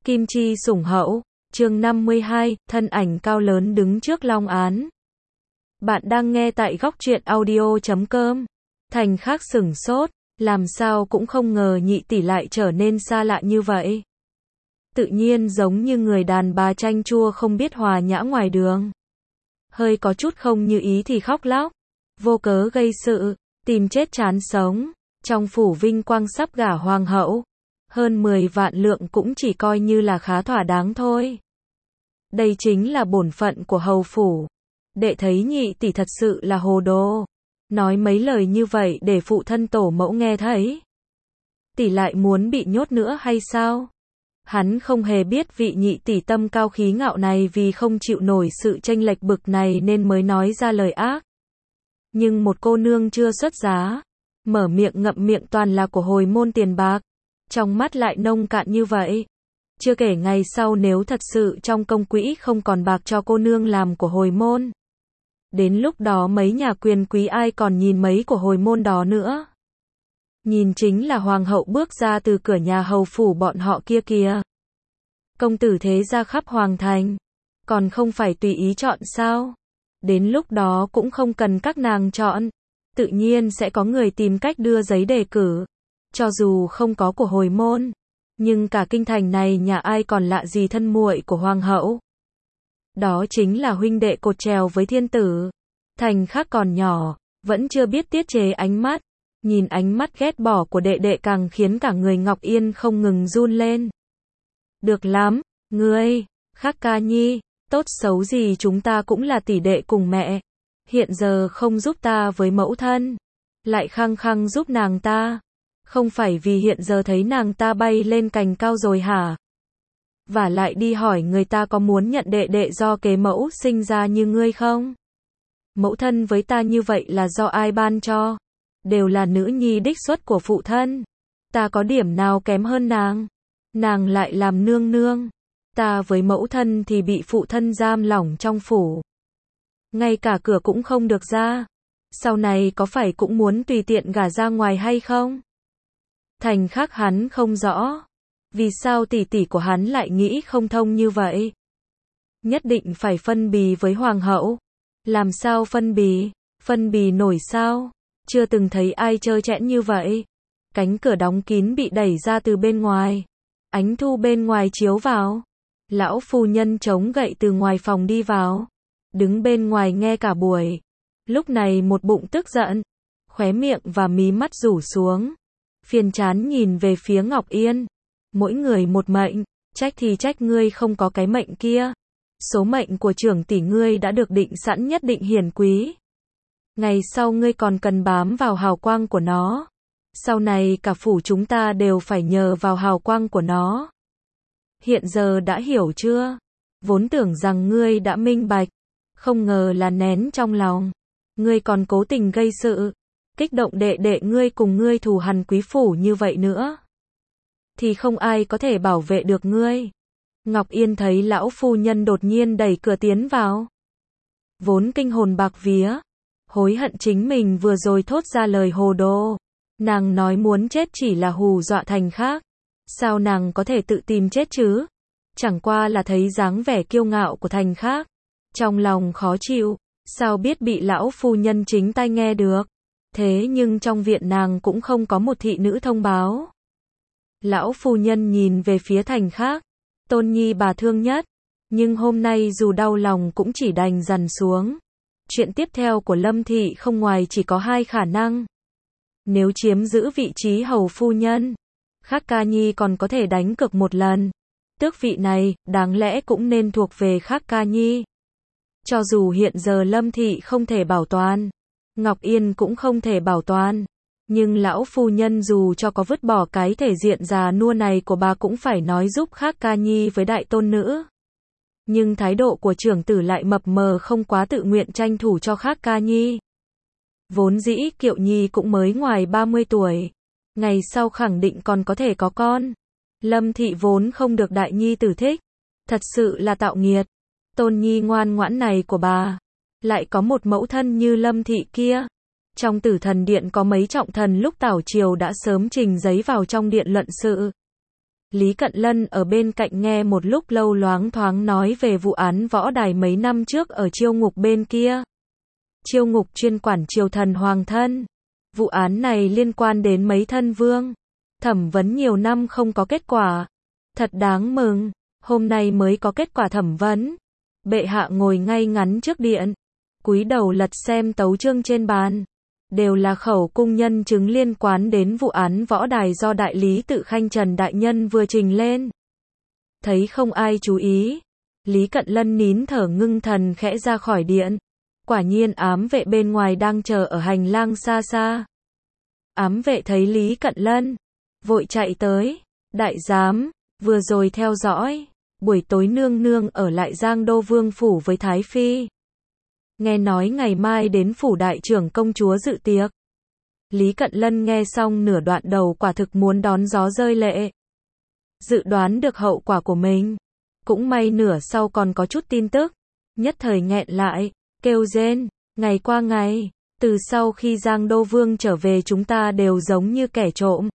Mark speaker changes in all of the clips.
Speaker 1: Kim Chi sủng hậu, chương 52, thân ảnh cao lớn đứng trước long án. Bạn đang nghe tại góc truyện audio.com. Thành Khắc sửng sốt, làm sao cũng không ngờ nhị tỷ lại trở nên xa lạ như vậy. Tự nhiên giống như người đàn bà chanh chua không biết hòa nhã ngoài đường. Hơi có chút không như ý thì khóc lóc, vô cớ gây sự, tìm chết chán sống. Trong phủ vinh quang sắp gả hoàng hậu, hơn 10 vạn lượng cũng chỉ coi như là khá thỏa đáng thôi. Đây chính là bổn phận của hầu phủ. Đệ thấy nhị tỷ thật sự là hồ đồ. Nói mấy lời như vậy để phụ thân tổ mẫu nghe thấy. Tỷ lại muốn bị nhốt nữa hay sao? Hắn không hề biết vị nhị tỷ tâm cao khí ngạo này vì không chịu nổi sự chênh lệch bực này nên mới nói ra lời ác. Nhưng một cô nương chưa xuất giá, mở miệng ngậm miệng toàn là của hồi môn tiền bạc, trong mắt lại nông cạn như vậy. Chưa kể ngày sau nếu thật sự trong công quỹ không còn bạc cho cô nương làm của hồi môn. Đến lúc đó mấy nhà quyền quý ai còn nhìn mấy của hồi môn đó nữa. Nhìn chính là hoàng hậu bước ra từ cửa nhà hầu phủ bọn họ kia kìa. Công tử thế gia khắp hoàng thành, còn không phải tùy ý chọn sao? Đến lúc đó cũng không cần các nàng chọn, tự nhiên sẽ có người tìm cách đưa giấy đề cử. Cho dù không có của hồi môn, nhưng cả kinh thành này nhà ai còn lạ gì thân muội của hoàng hậu. Đó chính là huynh đệ cột trèo với thiên tử. Thành Khắc còn nhỏ, vẫn chưa biết tiết chế ánh mắt. Nhìn ánh mắt ghét bỏ của đệ đệ càng khiến cả người Ngọc Yên không ngừng run lên. Được lắm, ngươi, Khắc ca nhi, tốt xấu gì chúng ta cũng là tỷ đệ cùng mẹ. Hiện giờ không giúp ta với mẫu thân, lại khăng khăng giúp nàng ta. Không phải vì hiện giờ thấy nàng ta bay lên cành cao rồi hả? Và lại đi hỏi người ta có muốn nhận đệ đệ do kế mẫu sinh ra như ngươi không? Mẫu thân với ta như vậy là do ai ban cho? Đều là nữ nhi đích xuất của phụ thân. Ta có điểm nào kém hơn nàng? Nàng lại làm nương nương. Ta với mẫu thân thì bị phụ thân giam lỏng trong phủ. Ngay cả cửa cũng không được ra. Sau này có phải cũng muốn tùy tiện gả ra ngoài hay không? Thành Khắc hắn không rõ. Vì sao tỷ tỷ của hắn lại nghĩ không thông như vậy? Nhất định phải phân bì với hoàng hậu. Làm sao phân bì? Phân bì nổi sao? Chưa từng thấy ai trơ trẽn như vậy. Cánh cửa đóng kín bị đẩy ra từ bên ngoài. Ánh thu bên ngoài chiếu vào. Lão phu nhân chống gậy từ ngoài phòng đi vào. Đứng bên ngoài nghe cả buổi. Lúc này một bụng tức giận. Khóe miệng và mí mắt rủ xuống. Phiền chán nhìn về phía Ngọc Yên. Mỗi người một mệnh. Trách thì trách ngươi không có cái mệnh kia. Số mệnh của trưởng tỷ ngươi đã được định sẵn nhất định hiển quý. Ngày sau ngươi còn cần bám vào hào quang của nó. Sau này cả phủ chúng ta đều phải nhờ vào hào quang của nó. Hiện giờ đã hiểu chưa? Vốn tưởng rằng ngươi đã minh bạch. Không ngờ là nén trong lòng. Ngươi còn cố tình gây sự. Kích động đệ đệ ngươi cùng ngươi thù hằn quý phủ như vậy nữa. Thì không ai có thể bảo vệ được ngươi. Ngọc Yên thấy lão phu nhân đột nhiên đẩy cửa tiến vào. Vốn kinh hồn bạc vía. Hối hận chính mình vừa rồi thốt ra lời hồ đồ. Nàng nói muốn chết chỉ là hù dọa Thành Khắc. Sao nàng có thể tự tìm chết chứ? Chẳng qua là thấy dáng vẻ kiêu ngạo của Thành Khắc. Trong lòng khó chịu. Sao biết bị lão phu nhân chính tai nghe được? Thế nhưng trong viện nàng cũng không có một thị nữ thông báo. Lão phu nhân nhìn về phía Thành Khắc. Tôn nhi bà thương nhất. Nhưng hôm nay dù đau lòng cũng chỉ đành dằn xuống. Chuyện tiếp theo của Lâm thị không ngoài chỉ có hai khả năng. Nếu chiếm giữ vị trí hầu phu nhân, Khắc ca nhi còn có thể đánh cược một lần. Tước vị này, đáng lẽ cũng nên thuộc về Khắc ca nhi. Cho dù hiện giờ Lâm thị không thể bảo toàn, Ngọc Yên cũng không thể bảo toàn. Nhưng lão phu nhân dù cho có vứt bỏ cái thể diện già nua này của bà cũng phải nói giúp Khắc ca nhi với đại tôn nữ. Nhưng thái độ của trưởng tử lại mập mờ không quá tự nguyện tranh thủ cho Khắc ca nhi. Vốn dĩ Kiệu Nhi cũng mới ngoài 30 tuổi. Ngày sau khẳng định còn có thể có con. Lâm thị vốn không được đại nhi tử thích. Thật sự là tạo nghiệt. Tôn nhi ngoan ngoãn này của bà. Lại có một mẫu thân như Lâm thị kia. Trong Tử Thần Điện có mấy trọng thần lúc tảo triều đã sớm trình giấy vào trong điện luận sự. Lý Cận Lân ở bên cạnh nghe một lúc lâu loáng thoáng nói về vụ án võ đài mấy năm trước ở Chiêu Ngục bên kia. Chiêu Ngục chuyên quản triều thần hoàng thân. Vụ án này liên quan đến mấy thân vương. Thẩm vấn nhiều năm không có kết quả. Thật đáng mừng, hôm nay mới có kết quả thẩm vấn. Bệ hạ ngồi ngay ngắn trước điện, cúi đầu lật xem tấu chương trên bàn. Đều là khẩu cung nhân chứng liên quan đến vụ án võ đài do đại lý tự Khanh Trần đại nhân vừa trình lên. Thấy không ai chú ý, Lý Cận Lân nín thở ngưng thần khẽ ra khỏi điện. Quả nhiên ám vệ bên ngoài đang chờ ở hành lang xa xa. Ám vệ thấy Lý Cận Lân, vội chạy tới. Đại giám, vừa rồi theo dõi, buổi tối nương nương ở lại Giang Đô Vương phủ với Thái Phi. Nghe nói ngày mai đến phủ đại trưởng công chúa dự tiệc. Lý Cận Lân nghe xong nửa đoạn đầu quả thực muốn đón gió rơi lệ. Dự đoán được hậu quả của mình. Cũng may nửa sau còn có chút tin tức. Nhất thời nghẹn lại, kêu rên, ngày qua ngày. Từ sau khi Giang Đô Vương trở về chúng ta đều giống như kẻ trộm.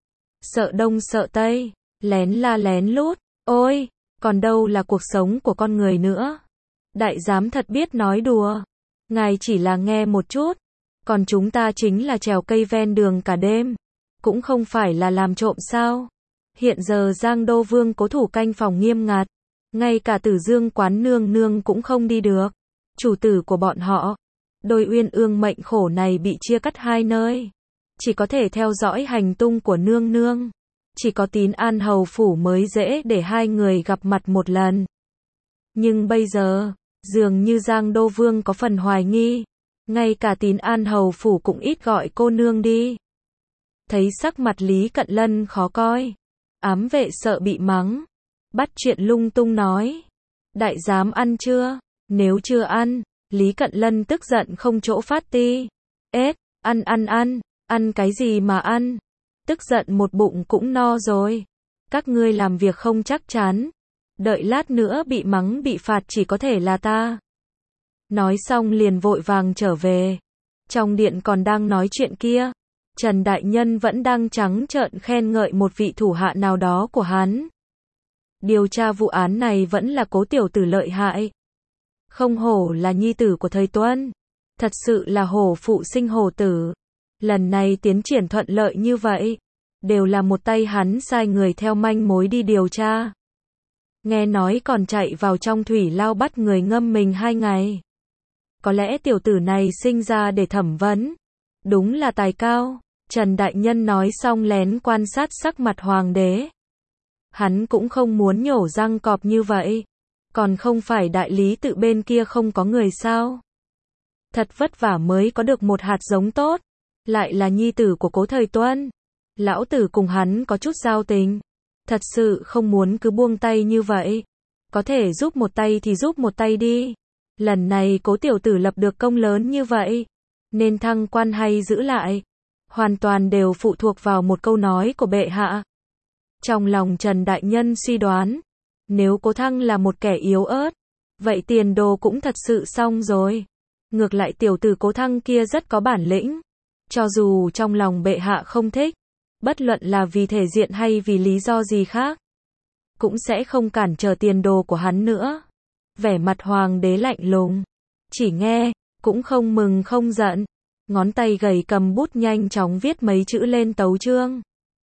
Speaker 1: Sợ đông sợ tây, lén la lén lút, ôi, còn đâu là cuộc sống của con người nữa. Đại giám thật biết nói đùa. Ngài chỉ là nghe một chút. Còn chúng ta chính là trèo cây ven đường cả đêm. Cũng không phải là làm trộm sao. Hiện giờ Giang Đô Vương cố thủ canh phòng nghiêm ngặt. Ngay cả Tử Dương quán nương nương cũng không đi được. Chủ tử của bọn họ. Đôi uyên ương mệnh khổ này bị chia cắt hai nơi. Chỉ có thể theo dõi hành tung của nương nương. Chỉ có Tín An hầu phủ mới dễ để hai người gặp mặt một lần. Nhưng bây giờ, dường như Giang Đô Vương có phần hoài nghi. Ngay cả Tín An hầu phủ cũng ít gọi cô nương đi. Thấy sắc mặt Lý Cận Lân khó coi. Ám vệ sợ bị mắng. Bắt chuyện lung tung nói. Đại giám ăn chưa? Nếu chưa ăn, Lý Cận Lân tức giận không chỗ phát ti. Ết, ăn cái gì mà ăn? Tức giận một bụng cũng no rồi. Các ngươi làm việc không chắc chắn. Đợi lát nữa bị mắng bị phạt chỉ có thể là ta. Nói xong liền vội vàng trở về. Trong điện còn đang nói chuyện kia. Trần Đại Nhân vẫn đang trắng trợn khen ngợi một vị thủ hạ nào đó của hắn. Điều tra vụ án này vẫn là Cố tiểu tử lợi hại. Không hổ là nhi tử của thầy Tuân. Thật sự là hổ phụ sinh hổ tử. Lần này tiến triển thuận lợi như vậy. Đều là một tay hắn sai người theo manh mối đi điều tra. Nghe nói còn chạy vào trong thủy lao bắt người ngâm mình 2 ngày. Có lẽ tiểu tử này sinh ra để thẩm vấn. Đúng là tài cao. Trần Đại Nhân nói xong lén quan sát sắc mặt hoàng đế. Hắn cũng không muốn nhổ răng cọp như vậy. Còn không phải đại lý tự bên kia không có người sao. Thật vất vả mới có được một hạt giống tốt. Lại là nhi tử của Cố thời Tuân. Lão tử cùng hắn có chút giao tình. Thật sự không muốn cứ buông tay như vậy. Có thể giúp một tay thì giúp một tay đi. Lần này Cố tiểu tử lập được công lớn như vậy. Nên thăng quan hay giữ lại. Hoàn toàn đều phụ thuộc vào một câu nói của bệ hạ. Trong lòng Trần Đại Nhân suy đoán. Nếu Cố Thăng là một kẻ yếu ớt. Vậy tiền đồ cũng thật sự xong rồi. Ngược lại tiểu tử Cố Thăng kia rất có bản lĩnh. Cho dù trong lòng bệ hạ không thích. Bất luận là vì thể diện hay vì lý do gì khác. Cũng sẽ không cản trở tiền đồ của hắn nữa. Vẻ mặt hoàng đế lạnh lùng. Chỉ nghe, cũng không mừng không giận. Ngón tay gầy cầm bút nhanh chóng viết mấy chữ lên tấu chương.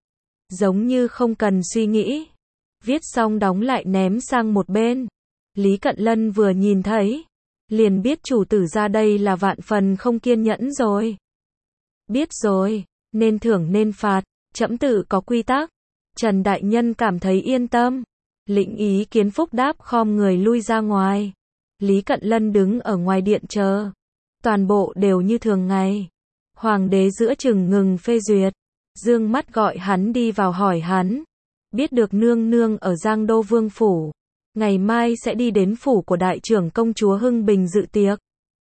Speaker 1: Giống như không cần suy nghĩ. Viết xong đóng lại ném sang một bên. Lý Cận Lân vừa nhìn thấy. Liền biết chủ tử ra đây là vạn phần không kiên nhẫn rồi. Biết rồi, nên thưởng nên phạt. Trẫm tự có quy tắc. Trần Đại Nhân cảm thấy yên tâm. Lĩnh ý kiến phúc đáp khom người lui ra ngoài. Lý Cận Lân đứng ở ngoài điện chờ. Toàn bộ đều như thường ngày. Hoàng đế giữa chừng ngừng phê duyệt. Dương mắt gọi hắn đi vào hỏi hắn. Biết được nương nương ở Giang Đô Vương phủ. Ngày mai sẽ đi đến phủ của đại trưởng công chúa Hưng Bình dự tiệc.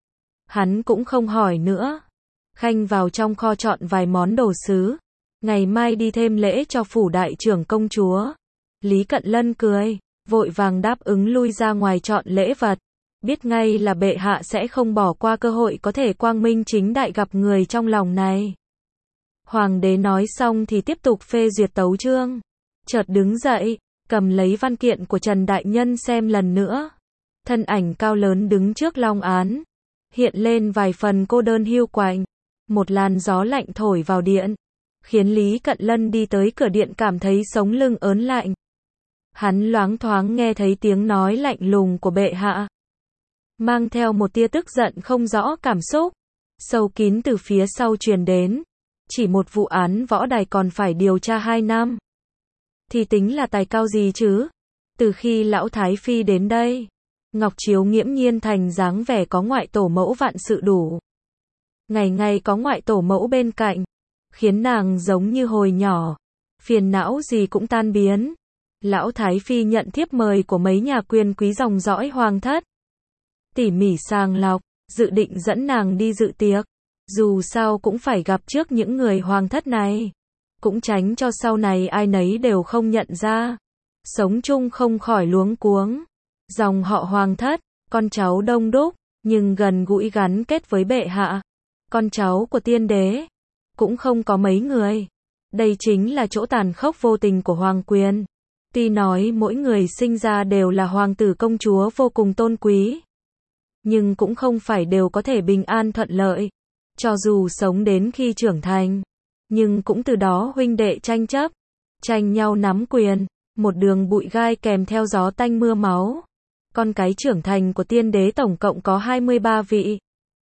Speaker 1: Hắn cũng không hỏi nữa. Khanh vào trong kho chọn vài món đồ sứ. Ngày mai đi thêm lễ cho phủ đại trưởng công chúa. Lý Cận Lân cười, vội vàng đáp ứng lui ra ngoài chọn lễ vật. Biết ngay là bệ hạ sẽ không bỏ qua cơ hội có thể quang minh chính đại gặp người trong lòng này. Hoàng đế nói xong thì tiếp tục phê duyệt tấu chương. chợt đứng dậy, cầm lấy văn kiện của Trần Đại Nhân xem lần nữa. Thân ảnh cao lớn đứng trước long án, hiện lên vài phần cô đơn hiu quạnh. Một làn gió lạnh thổi vào điện, khiến Lý Cận Lân đi tới cửa điện cảm thấy sống lưng ớn lạnh. Hắn loáng thoáng nghe thấy tiếng nói lạnh lùng của bệ hạ, mang theo một tia tức giận không rõ cảm xúc, sâu kín từ phía sau truyền đến. Chỉ một vụ án võ đài còn phải điều tra 2 năm. Thì tính là tài cao gì chứ? Từ khi lão Thái Phi đến đây, Ngọc Chiếu nghiễm nhiên thành dáng vẻ có ngoại tổ mẫu vạn sự đủ. Ngày ngày có ngoại tổ mẫu bên cạnh, khiến nàng giống như hồi nhỏ, phiền não gì cũng tan biến. Lão Thái Phi nhận thiếp mời của mấy nhà quyền quý dòng dõi hoàng thất, tỉ mỉ sàng lọc, dự định dẫn nàng đi dự tiệc. Dù sao cũng phải gặp trước những người hoàng thất này, cũng tránh cho sau này ai nấy đều không nhận ra. Sống chung không khỏi luống cuống. Dòng họ hoàng thất, con cháu đông đúc, nhưng gần gũi gắn kết với bệ hạ. Con cháu của tiên đế, cũng không có mấy người. Đây chính là chỗ tàn khốc vô tình của hoàng quyền. Tuy nói mỗi người sinh ra đều là hoàng tử công chúa vô cùng tôn quý, nhưng cũng không phải đều có thể bình an thuận lợi. Cho dù sống đến khi trưởng thành, nhưng cũng từ đó huynh đệ tranh chấp, tranh nhau nắm quyền, một đường bụi gai kèm theo gió tanh mưa máu. Con cái trưởng thành của tiên đế tổng cộng có 23 vị.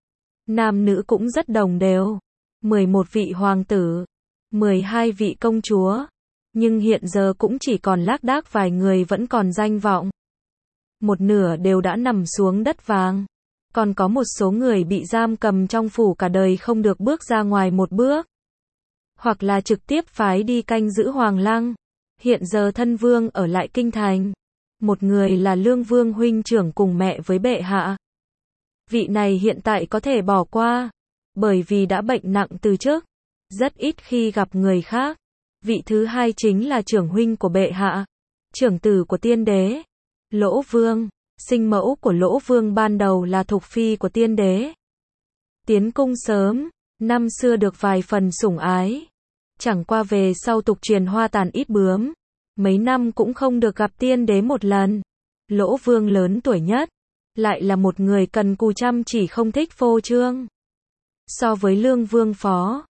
Speaker 1: Nam nữ cũng rất đồng đều. 11 vị hoàng tử, 12 vị công chúa. Nhưng hiện giờ cũng chỉ còn lác đác vài người vẫn còn danh vọng. Một nửa đều đã nằm xuống đất vàng. Còn có một số người bị giam cầm trong phủ cả đời không được bước ra ngoài một bước. Hoặc là trực tiếp phái đi canh giữ hoàng lăng. Hiện giờ thân vương ở lại kinh thành. Một người là Lương Vương huynh trưởng cùng mẹ với bệ hạ. Vị này hiện tại có thể bỏ qua, bởi vì đã bệnh nặng từ trước, rất ít khi gặp người khác. Vị thứ hai chính là trưởng huynh của bệ hạ, trưởng tử của tiên đế, Lỗ Vương. Sinh mẫu của Lỗ Vương ban đầu là thục phi của tiên đế. Tiến cung sớm, năm xưa được vài phần sủng ái. Chẳng qua về sau tục truyền hoa tàn ít bướm. Mấy năm cũng không được gặp tiên đế một lần. Lỗ Vương lớn tuổi nhất, lại là một người cần cù chăm chỉ không thích phô trương. So với Lương Vương phó,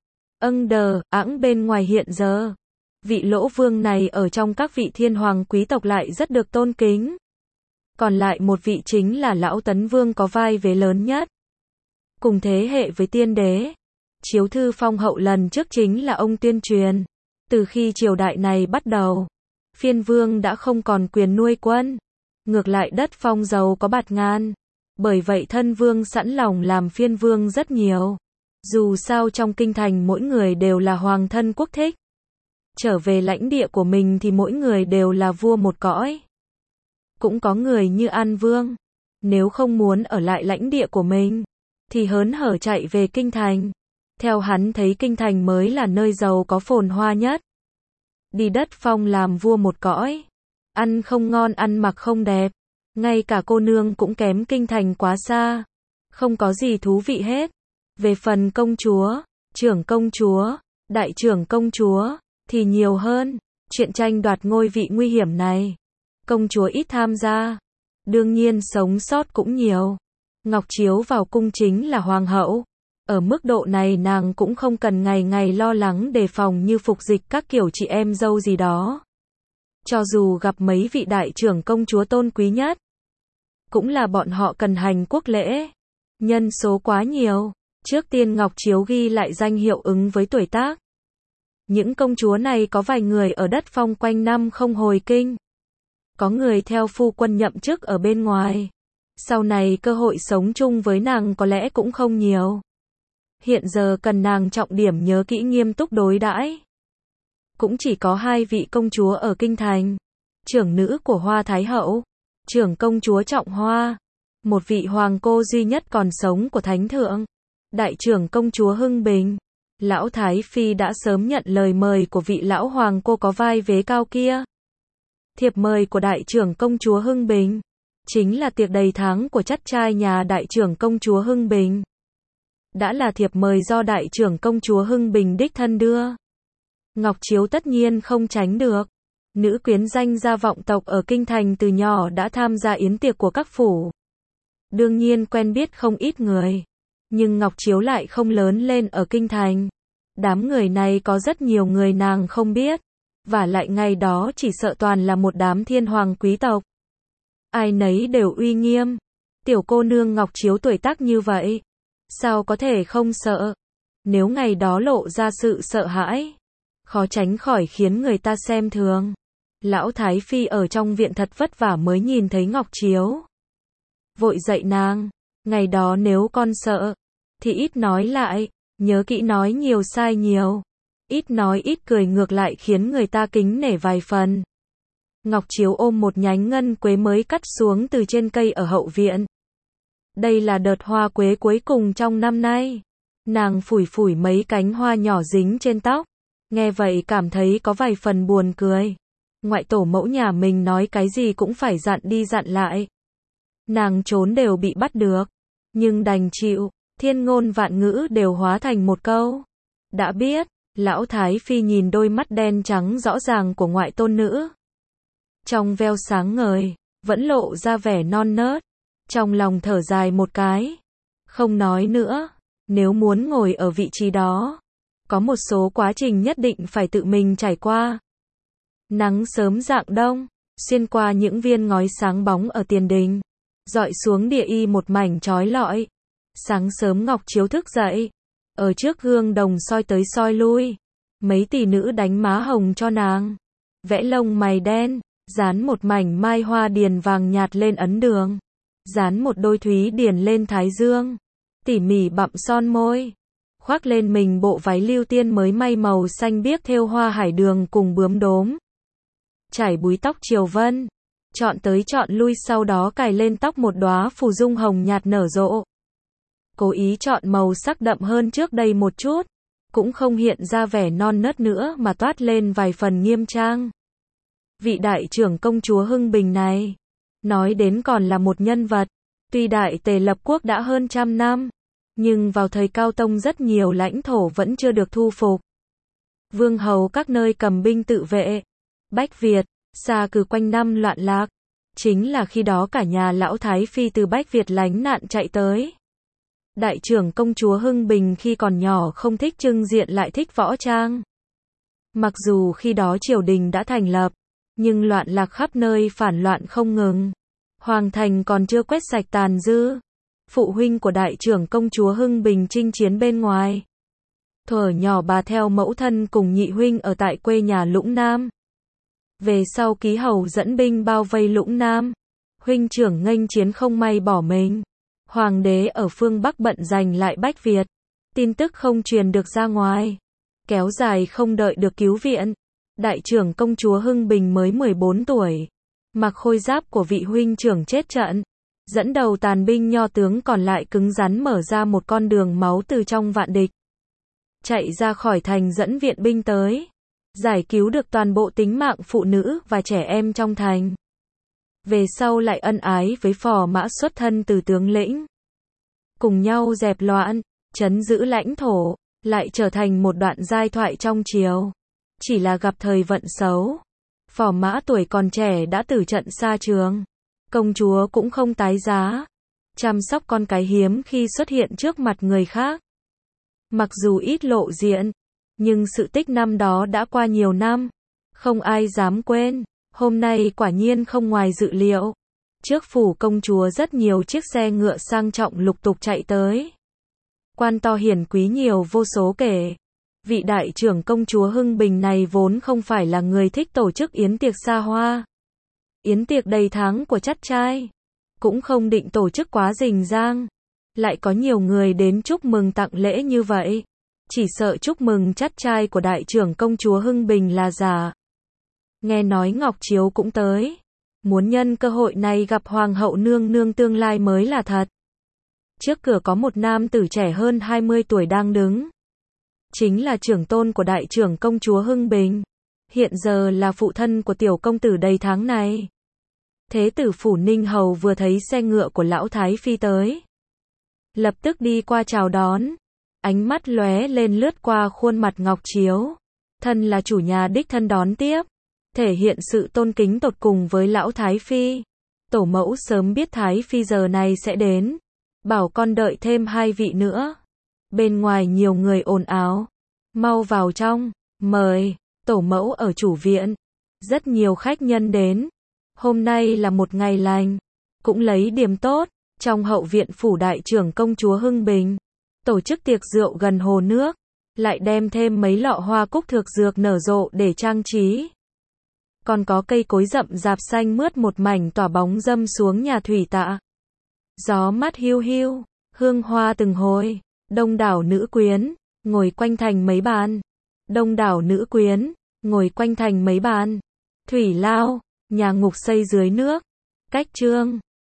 Speaker 1: ẵng bên ngoài hiện giờ, vị Lỗ Vương này ở trong các vị thiên hoàng quý tộc lại rất được tôn kính. Còn lại một vị chính là Lão Tấn Vương có vai vế lớn nhất. Cùng thế hệ với tiên đế, chiếu thư phong hậu lần trước chính là ông tuyên truyền. Từ khi triều đại này bắt đầu, phiên vương đã không còn quyền nuôi quân. Ngược lại đất phong giàu có bạt ngàn. Bởi vậy thân vương sẵn lòng làm phiên vương rất nhiều. Dù sao trong kinh thành mỗi người đều là hoàng thân quốc thích. Trở về lãnh địa của mình thì mỗi người đều là vua một cõi. Cũng có người như An Vương, nếu không muốn ở lại lãnh địa của mình, thì hớn hở chạy về kinh thành. Theo hắn thấy kinh thành mới là nơi giàu có phồn hoa nhất. Đi đất phong làm vua một cõi, ăn không ngon ăn mặc không đẹp, ngay cả cô nương cũng kém kinh thành quá xa, không có gì thú vị hết. Về phần công chúa, trưởng công chúa, đại trưởng công chúa, thì nhiều hơn. Chuyện tranh đoạt ngôi vị nguy hiểm này, công chúa ít tham gia, đương nhiên sống sót cũng nhiều. Ngọc Chiếu vào cung chính là hoàng hậu. Ở mức độ này nàng cũng không cần ngày ngày lo lắng đề phòng như phục dịch các kiểu chị em dâu gì đó. Cho dù gặp mấy vị đại trưởng công chúa tôn quý nhất, cũng là bọn họ cần hành quốc lễ. Nhân số quá nhiều, trước tiên Ngọc Chiếu ghi lại danh hiệu ứng với tuổi tác. Những công chúa này có vài người ở đất phong quanh năm không hồi kinh. Có người theo phu quân nhậm chức ở bên ngoài. Sau này cơ hội sống chung với nàng có lẽ cũng không nhiều. Hiện giờ cần nàng trọng điểm nhớ kỹ nghiêm túc đối đãi. Cũng chỉ có 2 vị công chúa ở kinh thành. Trưởng nữ của Hoa Thái Hậu, trưởng công chúa Trọng Hoa. Một vị hoàng cô duy nhất còn sống của Thánh Thượng, đại trưởng công chúa Hưng Bình. Lão Thái Phi đã sớm nhận lời mời của vị lão hoàng cô có vai vế cao kia. Thiệp mời của đại trưởng công chúa Hưng Bình chính là tiệc đầy tháng của chắt trai nhà đại trưởng công chúa Hưng Bình. Đã là thiệp mời do đại trưởng công chúa Hưng Bình đích thân đưa. Ngọc Chiếu tất nhiên không tránh được. Nữ quyến danh gia vọng tộc ở kinh thành từ nhỏ đã tham gia yến tiệc của các phủ. Đương nhiên quen biết không ít người. Nhưng Ngọc Chiếu lại không lớn lên ở kinh thành. Đám người này có rất nhiều người nàng không biết. Và lại ngày đó chỉ sợ toàn là một đám thiên hoàng quý tộc. Ai nấy đều uy nghiêm. Tiểu cô nương Ngọc Chiếu tuổi tác như vậy. Sao có thể không sợ? Nếu ngày đó lộ ra sự sợ hãi, khó tránh khỏi khiến người ta xem thường. Lão Thái Phi ở trong viện thật vất vả mới nhìn thấy Ngọc Chiếu. Vội dạy nàng, ngày đó nếu con sợ, thì ít nói lại, nhớ kỹ nói nhiều sai nhiều. Ít nói ít cười ngược lại khiến người ta kính nể vài phần. Ngọc Chiếu ôm một nhánh ngân quế mới cắt xuống từ trên cây ở hậu viện. Đây là đợt hoa quế cuối cùng trong năm nay. Nàng phủi phủi mấy cánh hoa nhỏ dính trên tóc. Nghe vậy cảm thấy có vài phần buồn cười. Ngoại tổ mẫu nhà mình nói cái gì cũng phải dặn đi dặn lại. Nàng trốn đều bị bắt được. Nhưng đành chịu, thiên ngôn vạn ngữ đều hóa thành một câu. Đã biết, lão Thái Phi nhìn đôi mắt đen trắng rõ ràng của ngoại tôn nữ. Trong veo sáng ngời, vẫn lộ ra vẻ non nớt. Trong lòng thở dài một cái. Không nói nữa, nếu muốn ngồi ở vị trí đó, có một số quá trình nhất định phải tự mình trải qua. Nắng sớm rạng đông, xuyên qua những viên ngói sáng bóng ở tiền đình, dọi xuống địa y một mảnh chói lọi. Sáng sớm Ngọc Chiếu thức dậy, ở trước gương đồng soi tới soi lui. Mấy tỷ nữ đánh má hồng cho nàng, vẽ lông mày đen, dán một mảnh mai hoa điền vàng nhạt lên ấn đường, dán một đôi thúy điền lên thái dương, tỉ mỉ bặm son môi, khoác lên mình bộ váy lưu tiên mới may màu xanh biếc thêu hoa hải đường cùng bướm đốm. Trải búi tóc triều vân, chọn tới chọn lui sau đó cài lên tóc một đóa phù dung hồng nhạt nở rộ. Cố ý chọn màu sắc đậm hơn trước đây một chút, cũng không hiện ra vẻ non nớt nữa mà toát lên vài phần nghiêm trang. Vị đại trưởng công chúa Hưng Bình này, nói đến còn là một nhân vật, tuy đại tề lập quốc đã hơn 100 năm, nhưng vào thời Cao Tông rất nhiều lãnh thổ vẫn chưa được thu phục. Vương hầu các nơi cầm binh tự vệ, Bách Việt, xa cừ quanh năm loạn lạc, chính là khi đó cả nhà lão Thái Phi từ Bách Việt lánh nạn chạy tới. Đại trưởng công chúa Hưng Bình khi còn nhỏ không thích trưng diện lại thích võ trang. Mặc dù khi đó triều đình đã thành lập, nhưng loạn lạc khắp nơi phản loạn không ngừng. Hoàng thành còn chưa quét sạch tàn dư. Phụ huynh của đại trưởng công chúa Hưng Bình chinh chiến bên ngoài. Thuở nhỏ bà theo mẫu thân cùng nhị huynh ở tại quê nhà Lũng Nam. Về sau ký hầu dẫn binh bao vây Lũng Nam. Huynh trưởng nghênh chiến không may bỏ mình. Hoàng đế ở phương Bắc bận giành lại Bách Việt. Tin tức không truyền được ra ngoài. Kéo dài không đợi được cứu viện. Đại trưởng công chúa Hưng Bình mới 14 tuổi. Mặc khôi giáp của vị huynh trưởng chết trận. Dẫn đầu tàn binh nho tướng còn lại cứng rắn mở ra một con đường máu từ trong vạn địch. Chạy ra khỏi thành dẫn viện binh tới. Giải cứu được toàn bộ tính mạng phụ nữ và trẻ em trong thành. Về sau lại ân ái với Phò Mã xuất thân từ tướng lĩnh. Cùng nhau dẹp loạn, trấn giữ lãnh thổ, lại trở thành một đoạn giai thoại trong triều. Chỉ là gặp thời vận xấu. Phò Mã tuổi còn trẻ đã tử trận xa trường. Công chúa cũng không tái giá. Chăm sóc con cái hiếm khi xuất hiện trước mặt người khác. Mặc dù ít lộ diện, nhưng sự tích năm đó đã qua nhiều năm. Không ai dám quên. Hôm nay quả nhiên không ngoài dự liệu. Trước phủ công chúa rất nhiều chiếc xe ngựa sang trọng lục tục chạy tới. Quan to hiển quý nhiều vô số kể. Vị đại trưởng công chúa Hưng Bình này vốn không phải là người thích tổ chức yến tiệc xa hoa. Yến tiệc đầy tháng của chắt trai. Cũng không định tổ chức quá rình rang. Lại có nhiều người đến chúc mừng tặng lễ như vậy. Chỉ sợ chúc mừng chắt trai của đại trưởng công chúa Hưng Bình là giả. Nghe nói Ngọc Chiếu cũng tới. Muốn nhân cơ hội này gặp Hoàng hậu nương nương tương lai mới là thật. Trước cửa có một nam tử trẻ hơn 20 tuổi đang đứng. Chính là trưởng tôn của đại trưởng công chúa Hưng Bình. Hiện giờ là phụ thân của tiểu công tử đầy tháng này. Thế tử phủ Ninh Hầu vừa thấy xe ngựa của lão Thái Phi tới. Lập tức đi qua chào đón. Ánh mắt lóe lên lướt qua khuôn mặt Ngọc Chiếu. Thân là chủ nhà đích thân đón tiếp. thể hiện sự tôn kính tột cùng với lão Thái Phi. Tổ mẫu sớm biết Thái Phi giờ này sẽ đến, bảo con đợi thêm 2 vị nữa. Bên ngoài nhiều người ồn ào, mau vào trong, mời, tổ mẫu ở chủ viện. Rất nhiều khách nhân đến. Hôm nay là một ngày lành, cũng lấy điểm tốt, trong hậu viện phủ đại trưởng công chúa Hưng Bình, tổ chức tiệc rượu gần hồ nước, lại đem thêm mấy lọ hoa cúc thược dược nở rộ để trang trí. Còn có cây cối rậm rạp xanh mướt một mảnh tỏa bóng râm xuống nhà thủy tạ. Gió mát hiu hiu, hương hoa từng hồi, đông đảo nữ quyến, ngồi quanh thành mấy bàn. Đông đảo nữ quyến, ngồi quanh thành mấy bàn. Thủy lao, nhà ngục xây dưới nước, cách trương.